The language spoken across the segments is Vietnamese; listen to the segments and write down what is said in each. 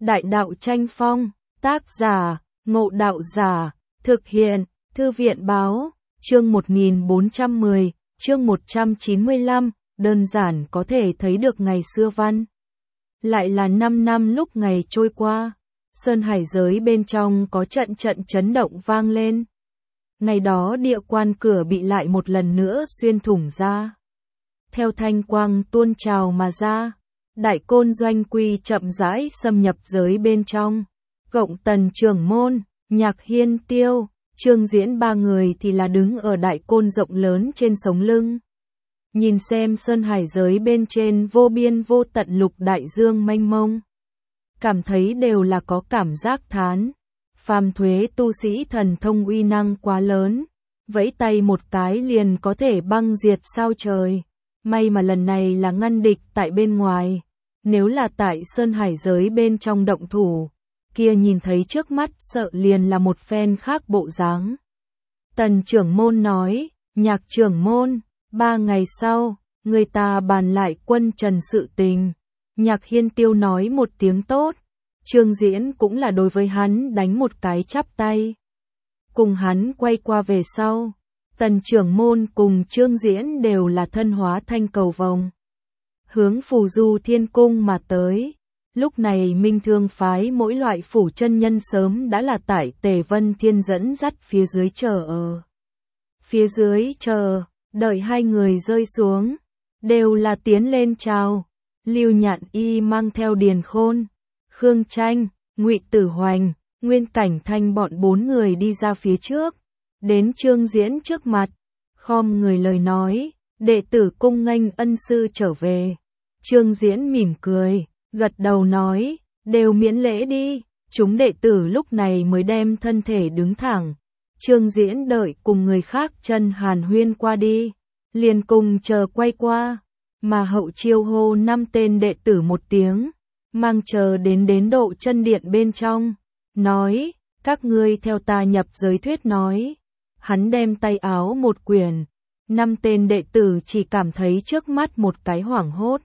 Đại đạo tranh phong, tác giả, Ngộ Đạo Giả, thực hiện, Thư viện báo, chương 1410, chương 195, đơn giản có thể thấy được ngày xưa văn. Lại là 5 năm lúc ngày trôi qua, sơn hải giới bên trong có trận trận chấn động vang lên. Ngày đó địa quan cửa bị lại một lần nữa xuyên thủng ra. Theo thanh quang tuôn trào mà ra, đại côn doanh quy chậm rãi xâm nhập giới bên trong. Gộng Tần trưởng môn, Nhạc Hiên Tiêu, Trương Diễn ba người thì là đứng ở đại côn rộng lớn trên sống lưng. Nhìn xem sơn hải giới bên trên vô biên vô tận lục đại dương mênh mông. Cảm thấy đều là có cảm giác thán. Phàm thuế tu sĩ thần thông uy năng quá lớn. Vẫy tay một cái liền có thể băng diệt sao trời. May mà lần này là ngăn địch tại bên ngoài. Nếu là tại sơn hải giới bên trong động thủ, kia nhìn thấy trước mắt sợ liền là một phen khác bộ dáng. Tần trưởng môn nói, Nhạc trưởng môn, 3 ngày sau, người ta bàn lại quân trần sự tình. Nhạc Hiên Tiêu nói một tiếng tốt. Trương Diễn cũng là đối với hắn đánh một cái chắp tay. Cùng hắn quay qua về sau, Tần trưởng môn cùng Trương Diễn đều là thân hóa thanh cầu vồng. Hướng Phù Du Thiên Cung mà tới. Lúc này Minh Thương phái mỗi loại phủ chân nhân sớm đã là tại Tề Vân Thiên dẫn dắt phía dưới chờ ở. Phía dưới chờ, đợi hai người rơi xuống, đều là tiến lên chào. Lưu Nhạn Y mang theo Điền Khôn, Khương Tranh, Ngụy Tử Hoành, Nguyên Cảnh Thanh bọn 4 người đi ra phía trước, đến Trương Diễn trước mặt, khom người lời nói, đệ tử cung nghênh ân sư trở về. Trương Diễn mỉm cười, gật đầu nói, đều miễn lễ đi. Chúng đệ tử lúc này mới đem thân thể đứng thẳng. Trương Diễn đợi cùng người khác chân hàn huyên qua đi, liền cùng chờ quay qua, mà hậu chiêu hô 5 tên đệ tử một tiếng, mang chờ đến độ chân điện bên trong, nói, các ngươi theo ta nhập giới thuyết nói. Hắn đem tay áo một quyển, 5 tên đệ tử chỉ cảm thấy trước mắt một cái hoảng hốt.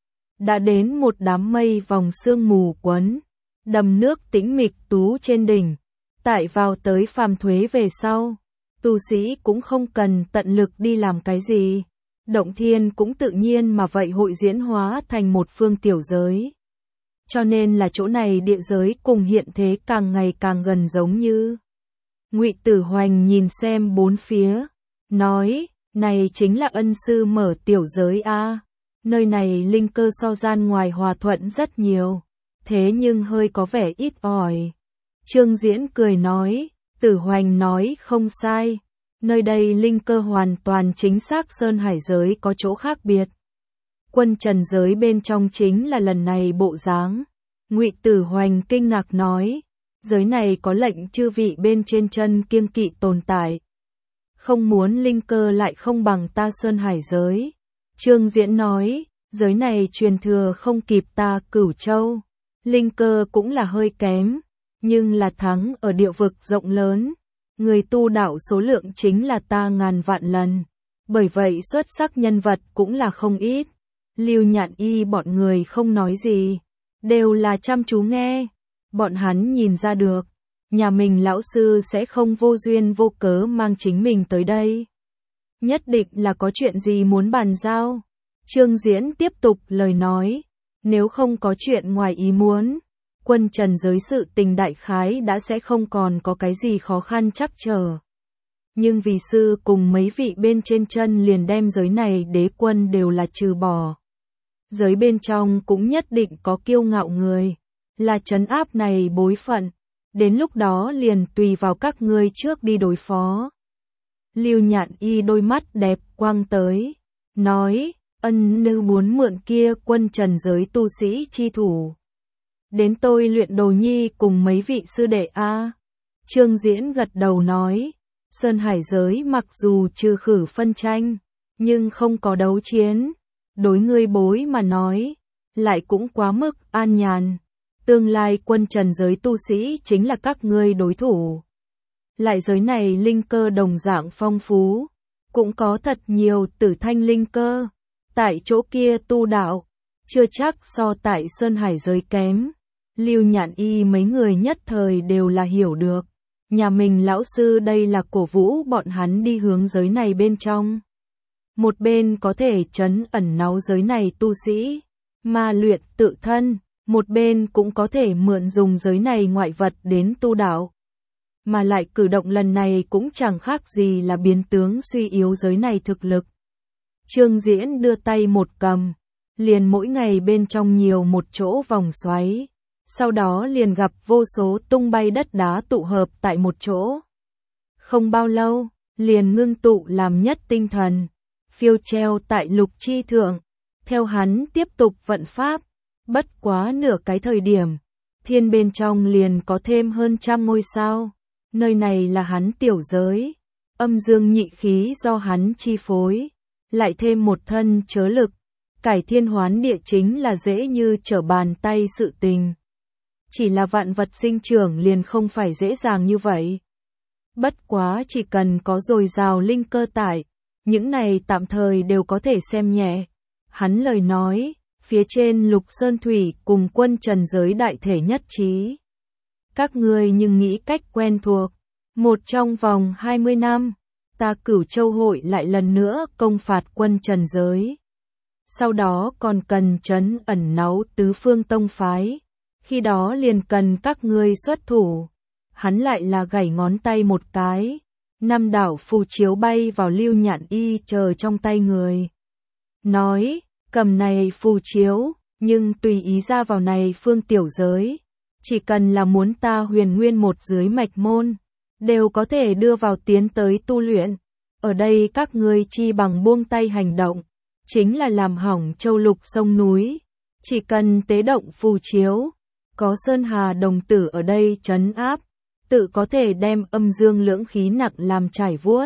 Đã đến một đám mây vòng sương mù quấn, đầm nước tĩnh mịch tú trên đỉnh. Tại vào tới phàm thuế về sau, tu sĩ cũng không cần tận lực đi làm cái gì. Động thiên cũng tự nhiên mà vậy hội diễn hóa thành một phương tiểu giới. Cho nên là chỗ này địa giới cùng hiện thế càng ngày càng gần giống như. Ngụy Tử Hoành nhìn xem bốn phía, nói, này chính là ân sư mở tiểu giới a. Nơi này linh cơ so gian ngoài hòa thuận rất nhiều, thế nhưng hơi có vẻ ít ỏi. Trương Diễn cười nói, Tử Hoành nói không sai, nơi đây linh cơ hoàn toàn chính xác sơn hải giới có chỗ khác biệt. Quân trần giới bên trong chính là lần này bộ dáng. Ngụy Tử Hoành kinh ngạc nói, giới này có lệnh chư vị bên trên chân kiêng kỵ tồn tại. Không muốn linh cơ lại không bằng ta sơn hải giới. Trương Diễn nói, giới này truyền thừa không kịp ta Cửu Châu. Linh cơ cũng là hơi kém, nhưng là thắng ở địa vực rộng lớn. Người tu đạo số lượng chính là ta ngàn vạn lần. Bởi vậy xuất sắc nhân vật cũng là không ít. Lưu Nhạn Y bọn người không nói gì, đều là chăm chú nghe. Bọn hắn nhìn ra được, nhà mình lão sư sẽ không vô duyên vô cớ mang chính mình tới đây. Nhất định là có chuyện gì muốn bàn giao. Trương Diễn tiếp tục lời nói, nếu không có chuyện ngoài ý muốn, quân trần giới sự tình đại khái đã sẽ không còn có cái gì khó khăn chắc trở. Nhưng vì sư cùng mấy vị bên trên chân liền đem giới này đế quân đều là trừ bỏ. Giới bên trong cũng nhất định có kiêu ngạo người, là trấn áp này bối phận, đến lúc đó liền tùy vào các ngươi trước đi đối phó. Lưu Nhạn Y đôi mắt đẹp quang tới, nói, ân nữ muốn mượn kia quân trần giới tu sĩ chi thủ. Đến tôi luyện đồ nhi cùng mấy vị sư đệ a. Trương Diễn gật đầu nói, sơn hải giới mặc dù trừ khử phân tranh, nhưng không có đấu chiến. Đối ngươi bối mà nói, lại cũng quá mức an nhàn. Tương lai quân trần giới tu sĩ chính là các ngươi đối thủ. Lại giới này linh cơ đồng dạng phong phú, cũng có thật nhiều tử thanh linh cơ. Tại chỗ kia tu đạo, chưa chắc so tại sơn hải giới kém. Lưu Nhạn Y mấy người nhất thời đều là hiểu được. Nhà mình lão sư đây là cổ vũ bọn hắn đi hướng giới này bên trong. Một bên có thể trấn ẩn náu giới này tu sĩ, ma luyện tự thân, một bên cũng có thể mượn dùng giới này ngoại vật đến tu đạo. Mà lại cử động lần này cũng chẳng khác gì là biến tướng suy yếu giới này thực lực. Trương Diễn đưa tay một cầm, liền mỗi ngày bên trong nhiều một chỗ vòng xoáy, sau đó liền gặp vô số tung bay đất đá tụ hợp tại một chỗ. Không bao lâu, liền ngưng tụ làm nhất tinh thần, phiêu treo tại lục chi thượng, theo hắn tiếp tục vận pháp, bất quá nửa cái thời điểm, thiên bên trong liền có thêm hơn 100 ngôi sao, nơi này là hắn tiểu giới, âm dương nhị khí do hắn chi phối, lại thêm một thân chớ lực, cải thiên hoán địa chính là dễ như trở bàn tay sự tình. Chỉ là vạn vật sinh trưởng liền không phải dễ dàng như vậy. Bất quá chỉ cần có dồi dào linh cơ tại, những này tạm thời đều có thể xem nhẹ. Hắn lời nói, phía trên Lục Sơn Thủy cùng quân trần giới đại thể nhất trí. Các ngươi nhưng nghĩ cách quen thuộc, một trong vòng 20 năm, ta Cửu Châu hội lại lần nữa công phạt quân trần giới. Sau đó còn cần trấn ẩn náu tứ phương tông phái, khi đó liền cần các ngươi xuất thủ. Hắn lại là gảy ngón tay một cái, 5 đảo phù chiếu bay vào Lưu Nhạn Y chờ trong tay người. Nói, cầm này phù chiếu, nhưng tùy ý ra vào này phương tiểu giới, chỉ cần là muốn ta huyền nguyên một dưới mạch môn, đều có thể đưa vào tiến tới tu luyện. Ở đây các ngươi chi bằng buông tay hành động, chính là làm hỏng châu lục sông núi, chỉ cần tế động phù chiếu, có Sơn Hà đồng tử ở đây trấn áp, tự có thể đem âm dương lưỡng khí nặng làm trải vuốt.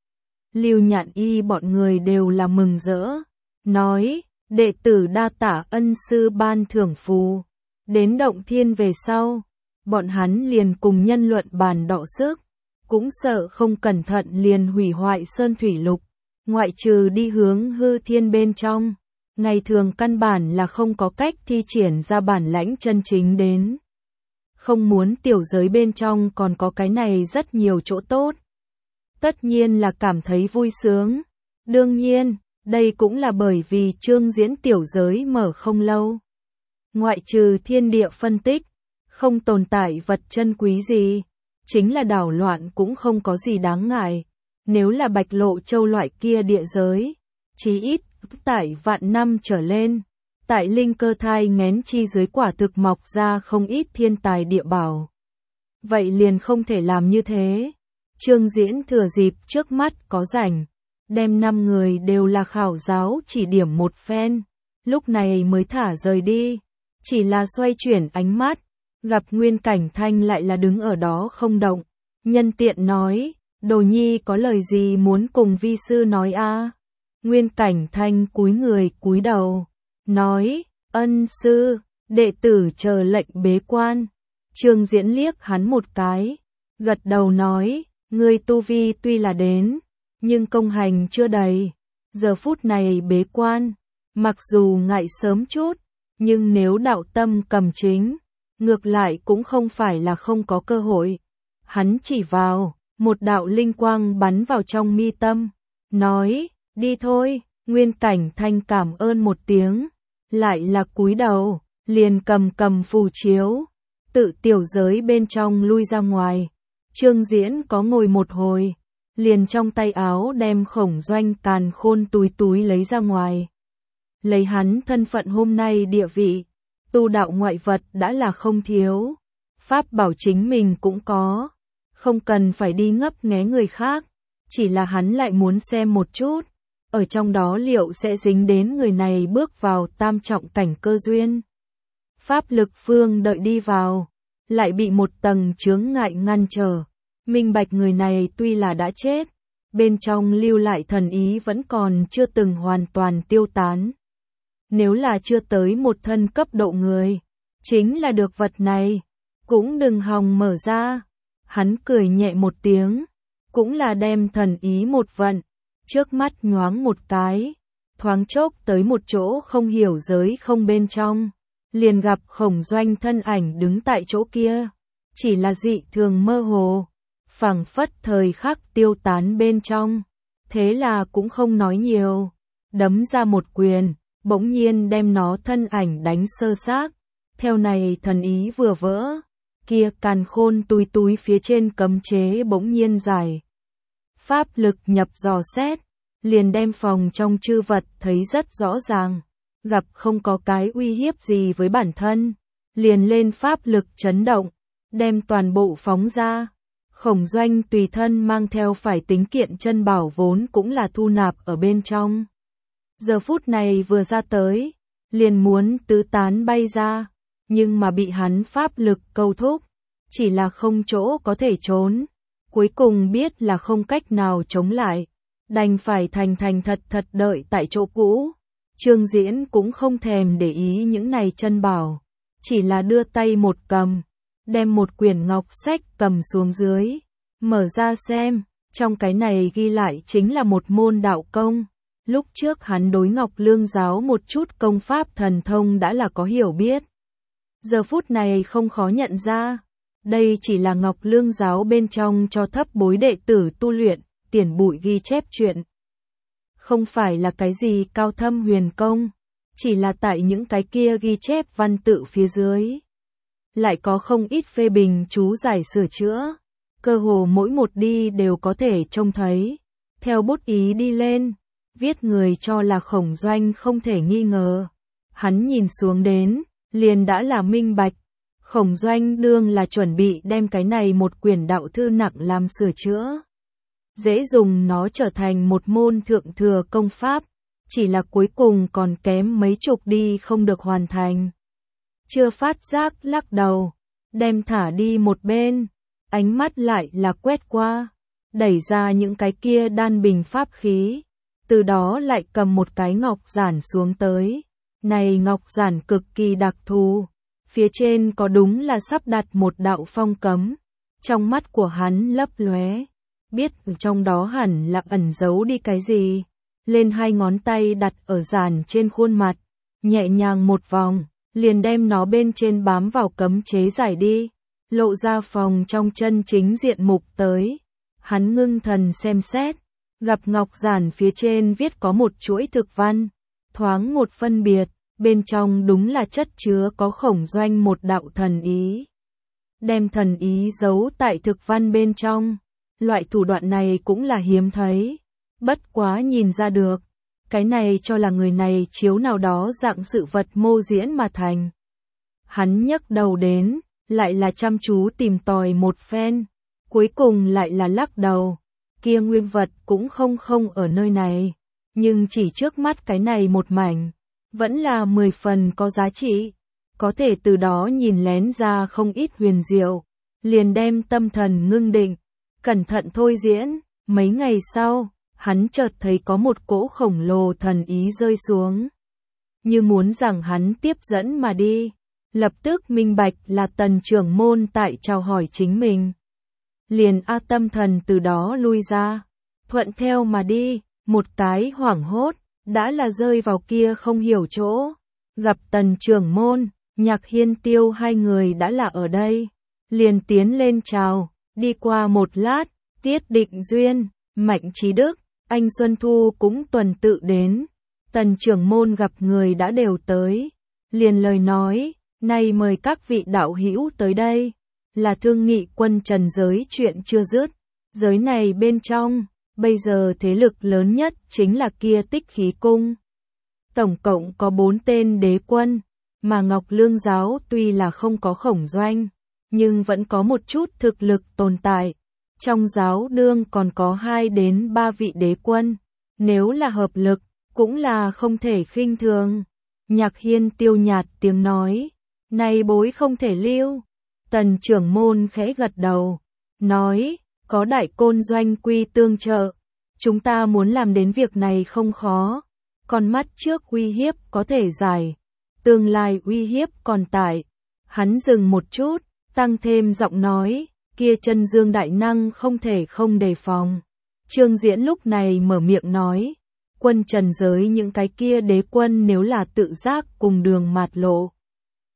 Lưu Nhạn Y bọn người đều là mừng rỡ, nói, đệ tử đa tả ân sư ban thưởng phù. Đến động thiên về sau, bọn hắn liền cùng nhân luận bàn đọ sức, cũng sợ không cẩn thận liền hủy hoại sơn thủy lục, ngoại trừ đi hướng hư thiên bên trong, ngày thường căn bản là không có cách thi triển ra bản lãnh chân chính đến. Không muốn tiểu giới bên trong còn có cái này rất nhiều chỗ tốt. Tất nhiên là cảm thấy vui sướng. Đương nhiên, đây cũng là bởi vì Trương Diễn tiểu giới mở không lâu. Ngoại trừ thiên địa phân tích, không tồn tại vật chân quý gì, chính là đảo loạn cũng không có gì đáng ngại. Nếu là Bạch Lộ Châu loại kia địa giới, chí ít tại vạn năm trở lên, tại linh cơ thai nghén chi dưới quả thực mọc ra không ít thiên tài địa bảo. Vậy liền không thể làm như thế. Trương Diễn thừa dịp trước mắt có rảnh, đem 5 người đều là khảo giáo chỉ điểm một phen, lúc này mới thả rời đi. Chỉ là xoay chuyển ánh mắt, gặp Nguyên Cảnh Thanh lại là đứng ở đó không động. Nhân tiện nói, Đồ Nhi có lời gì muốn cùng vi sư nói a? Nguyên Cảnh Thanh cúi người cúi đầu, nói, ân sư, đệ tử chờ lệnh bế quan. Trương Diễn liếc hắn một cái, gật đầu nói, ngươi tu vi tuy là đến, nhưng công hành chưa đầy, giờ phút này bế quan, mặc dù ngại sớm chút, nhưng nếu đạo tâm cầm chính, ngược lại cũng không phải là không có cơ hội. Hắn chỉ vào, một đạo linh quang bắn vào trong mi tâm, nói, đi thôi. Nguyên Cảnh Thanh cảm ơn một tiếng, lại là cúi đầu, liền cầm phù chiếu, tự tiểu giới bên trong lui ra ngoài. Trương Diễn có ngồi một hồi, liền trong tay áo đem Khổng Doanh càn khôn túi lấy ra ngoài. Lấy hắn thân phận hôm nay địa vị, tu đạo ngoại vật đã là không thiếu, pháp bảo chính mình cũng có, không cần phải đi ngấp nghé người khác, chỉ là hắn lại muốn xem một chút, ở trong đó liệu sẽ dính đến người này bước vào tam trọng cảnh cơ duyên. Pháp lực phương đợi đi vào, lại bị một tầng chướng ngại ngăn trở, minh bạch người này tuy là đã chết, bên trong lưu lại thần ý vẫn còn chưa từng hoàn toàn tiêu tán. Nếu là chưa tới một thân cấp độ người, chính là được vật này, cũng đừng hòng mở ra. Hắn cười nhẹ một tiếng, cũng là đem thần ý một vận, trước mắt nhoáng một cái, thoáng chốc tới một chỗ không hiểu giới không bên trong, liền gặp Khổng Doanh thân ảnh đứng tại chỗ kia, chỉ là dị thường mơ hồ, phảng phất thời khắc tiêu tán bên trong, thế là cũng không nói nhiều, đấm ra một quyền, bỗng nhiên đem nó thân ảnh đánh sơ xác, theo này thần ý vừa vỡ, kia càn khôn túi túi phía trên cấm chế bỗng nhiên giải. Pháp lực nhập dò xét, liền đem phòng trong chư vật thấy rất rõ ràng, gặp không có cái uy hiếp gì với bản thân, liền lên pháp lực chấn động, đem toàn bộ phóng ra. Khổng Doanh tùy thân mang theo phải tính kiện chân bảo vốn cũng là thu nạp ở bên trong. Giờ phút này vừa ra tới, liền muốn tứ tán bay ra, nhưng mà bị hắn pháp lực câu thúc, chỉ là không chỗ có thể trốn. Cuối cùng biết là không cách nào chống lại, đành phải thành thật đợi tại chỗ cũ. Trương Diễn cũng không thèm để ý những này chân bảo, chỉ là đưa tay một cầm, đem một quyển ngọc sách cầm xuống dưới, mở ra xem, trong cái này ghi lại chính là một môn đạo công. Lúc trước hắn đối Ngọc Lương giáo một chút công pháp thần thông đã là có hiểu biết. Giờ phút này không khó nhận ra, đây chỉ là Ngọc Lương giáo bên trong cho thấp bối đệ tử tu luyện, tiền bụi ghi chép chuyện. Không phải là cái gì cao thâm huyền công, chỉ là tại những cái kia ghi chép văn tự phía dưới. Lại có không ít phê bình chú giải sửa chữa, cơ hồ mỗi một đi đều có thể trông thấy. Theo bút ý đi lên, viết người cho là Khổng Doanh không thể nghi ngờ. Hắn nhìn xuống đến, liền đã là minh bạch. Khổng Doanh đương là chuẩn bị đem cái này một quyển đạo thư nặng làm sửa chữa. Dễ dùng nó trở thành một môn thượng thừa công pháp, chỉ là cuối cùng còn kém mấy chục đi không được hoàn thành. Chưa phát giác lắc đầu, đem thả đi một bên, ánh mắt lại là quét qua, đẩy ra những cái kia đan bình pháp khí, từ đó lại cầm một cái ngọc giản xuống tới. Này ngọc giản cực kỳ đặc thù, phía trên có đúng là sắp đặt một đạo phong cấm, trong mắt của hắn lấp lóe, biết trong đó hẳn là ẩn giấu đi cái gì, lên hai ngón tay đặt ở giản trên khuôn mặt, nhẹ nhàng một vòng, liền đem nó bên trên bám vào cấm chế giải đi, lộ ra phòng trong chân chính diện mục tới. Hắn ngưng thần xem xét, gặp ngọc giản phía trên viết có một chuỗi thực văn, thoáng một phân biệt, bên trong đúng là chất chứa có Khổng Doanh một đạo thần ý. Đem thần ý giấu tại thực văn bên trong, loại thủ đoạn này cũng là hiếm thấy, bất quá nhìn ra được, cái này cho là người này chiếu nào đó dạng sự vật mô diễn mà thành. Hắn nhấc đầu đến, lại là chăm chú tìm tòi một phen, cuối cùng lại là lắc đầu, kia nguyên vật cũng không ở nơi này, nhưng chỉ trước mắt cái này một mảnh, vẫn là 10 phần có giá trị, có thể từ đó nhìn lén ra không ít huyền diệu, liền đem tâm thần ngưng định, cẩn thận thôi diễn. Mấy ngày sau, hắn chợt thấy có một cỗ khổng lồ thần ý rơi xuống, như muốn rằng hắn tiếp dẫn mà đi, lập tức minh bạch là Tần trưởng môn tại chào hỏi chính mình. Liền tâm thần từ đó lui ra, thuận theo mà đi, một cái hoảng hốt, đã là rơi vào kia không hiểu chỗ, gặp Tần trưởng môn, Nhạc Hiên Tiêu hai người đã là ở đây, liền tiến lên chào, đi qua một lát, Tiết Định Duyên, Mạnh Trí Đức, anh Xuân Thu cũng tuần tự đến, Tần trưởng môn gặp người đã đều tới, liền lời nói, nay mời các vị đạo hữu tới đây, là thương nghị quân trần giới chuyện chưa dứt, giới này bên trong, bây giờ thế lực lớn nhất chính là kia Tích Khí Cung. Tổng cộng có 4 tên đế quân, mà Ngọc Lương giáo tuy là không có Khổng Doanh, nhưng vẫn có một chút thực lực tồn tại. Trong giáo đương còn có 2 đến 3 vị đế quân, nếu là hợp lực, cũng là không thể khinh thường. Nhạc Hiên Tiêu nhạt tiếng nói, này bối không thể lưu. Tần trưởng môn khẽ gật đầu, nói, có Đại Côn Doanh quy tương trợ, chúng ta muốn làm đến việc này không khó, còn mắt trước uy hiếp có thể giải, tương lai uy hiếp còn tại. Hắn dừng một chút, tăng thêm giọng nói, kia chân dương đại năng không thể không đề phòng. Trương Diễn lúc này mở miệng nói, quân trần giới những cái kia đế quân nếu là tự giác cùng đường mạt lộ,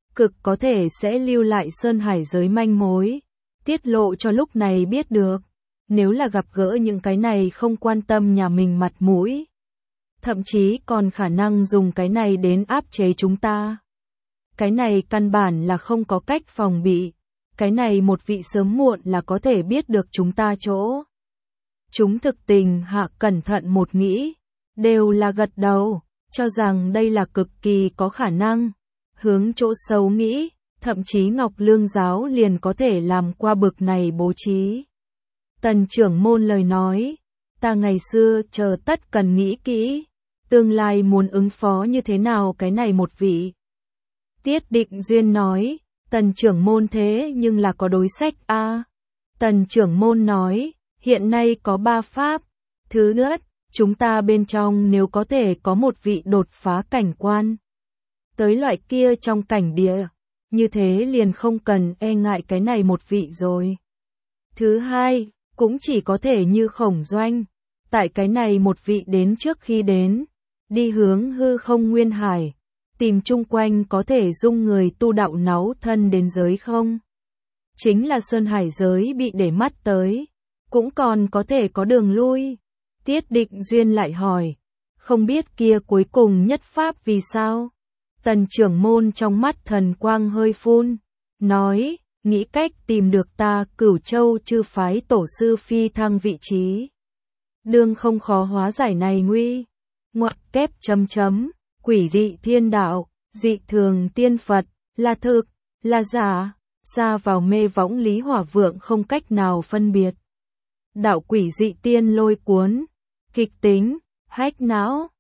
cực có thể sẽ lưu lại sơn hải giới manh mối, tiết lộ cho lúc này biết được. Nếu là gặp gỡ những cái này không quan tâm nhà mình mặt mũi, thậm chí còn khả năng dùng cái này đến áp chế chúng ta. Cái này căn bản là không có cách phòng bị, cái này một vị sớm muộn là có thể biết được chúng ta chỗ. Chúng thực tình hạ cẩn thận một nghĩ, đều là gật đầu, cho rằng đây là cực kỳ có khả năng. Hướng chỗ xấu nghĩ, thậm chí Ngọc Lương giáo liền có thể làm qua bực này bố trí. Tần trưởng môn lời nói, ta ngày xưa chờ tất cần nghĩ kỹ, tương lai muốn ứng phó như thế nào cái này một vị. Tiết Định Duyên nói, tần trưởng môn thế nhưng là có đối sách a. Tần trưởng môn nói, hiện nay có 3 pháp. Thứ nhất, chúng ta bên trong nếu có thể có một vị đột phá cảnh quan. Tới loại kia trong cảnh địa, như thế liền không cần e ngại cái này một vị rồi. Thứ hai, cũng chỉ có thể như Khổng Doanh, tại cái này một vị đến trước khi đến, đi hướng hư không nguyên hải, tìm chung quanh có thể dung người tu đạo náu thân đến giới không. Chính là sơn hải giới bị để mắt tới, cũng còn có thể có đường lui. Tiết Định Duyên lại hỏi, không biết kia cuối cùng nhất pháp vì sao? Tần trưởng môn trong mắt thần quang hơi phun, nói, nghĩ cách tìm được ta Cửu Châu chư phái tổ sư phi thăng vị trí. Đương không khó hóa giải này nguy. Ngoặc kép chấm chấm, quỷ dị thiên đạo, dị thường tiên Phật, là thực, là giả, xa vào mê võng Lý Hỏa Vượng không cách nào phân biệt. Đạo quỷ dị tiên lôi cuốn, kịch tính, hách não.